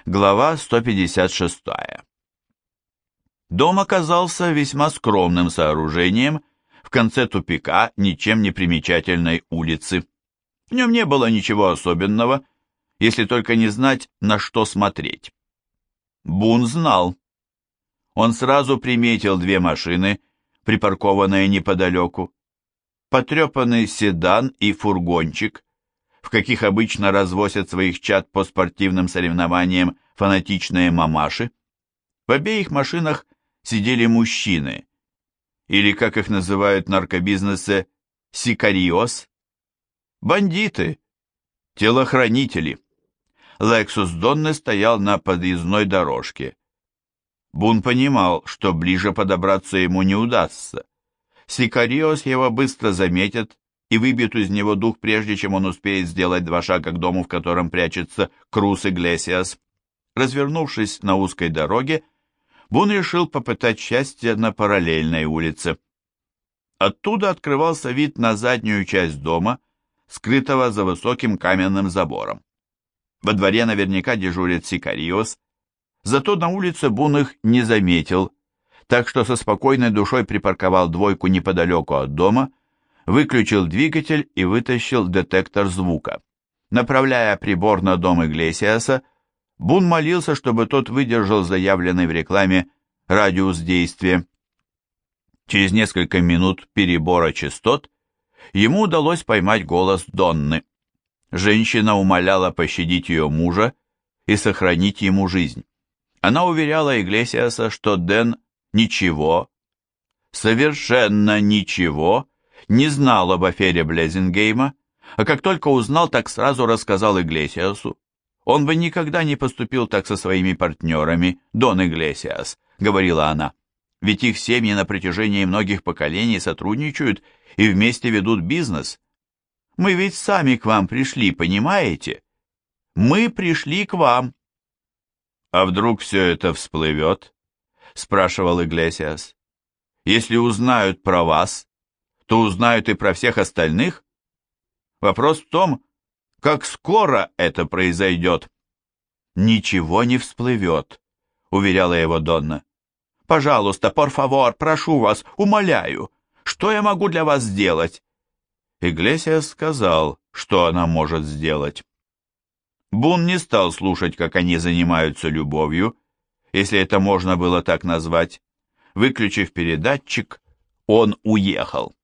Глава 156. Дом оказался весьма скромным сооружением в конце тупика ничем не примечательной улицы. В нем не было ничего особенного, если только не знать, на что смотреть. Бун знал. Он сразу приметил две машины, припаркованные неподалеку. Потрепанный седан и фургончик, в каких обычно развозят своих чад по спортивным соревнованиям фанатичные мамаши. В обеих машинах сидели мужчины, или, как их называют в наркобизнесе, сикариос, бандиты, телохранители. Лексус Донны стоял на подъездной дорожке. Бун понимал, что ближе подобраться ему не удастся. Сикариос его быстро заметят и выбьют из него дух, прежде чем он успеет сделать 2 шага к дому, в котором прячется Крус Иглесиас. Развернувшись на узкой дороге, Бун решил попытать счастье на параллельной улице. Оттуда открывался вид на заднюю часть дома, скрытого за высоким каменным забором. Во дворе наверняка дежурит сикариос, зато на улице Бун их не заметил, так что со спокойной душой припарковал двойку неподалеку от дома, выключил двигатель и вытащил детектор звука. Направляя прибор на дом Иглесиаса, Бун молился, чтобы тот выдержал заявленный в рекламе радиус действия. Через несколько минут перебора частот ему удалось поймать голос Донны. Женщина умоляла пощадить ее мужа и сохранить ему жизнь. Она уверяла Иглесиаса, что Дэн ничего, совершенно ничего не знал об афере Блезингейма, а как только узнал, так сразу рассказал Иглесиасу. «Он бы никогда не поступил так со своими партнерами, Дон Иглесиас», — говорила она, «ведь их семьи на протяжении многих поколений сотрудничают и вместе ведут бизнес. Мы ведь сами к вам пришли, понимаете? Мы пришли к вам». «А вдруг все это всплывет?» — спрашивал Иглесиас. «Если узнают про вас, то узнают и про всех остальных. Вопрос в том, как скоро это произойдет». «Ничего не всплывет», — уверяла его Донна. «Пожалуйста, por favor, прошу вас, умоляю, что я могу для вас сделать?» Иглесиас сказал, что она может сделать. Бун не стал слушать, как они занимаются любовью, если это можно было так назвать. Выключив передатчик, он уехал.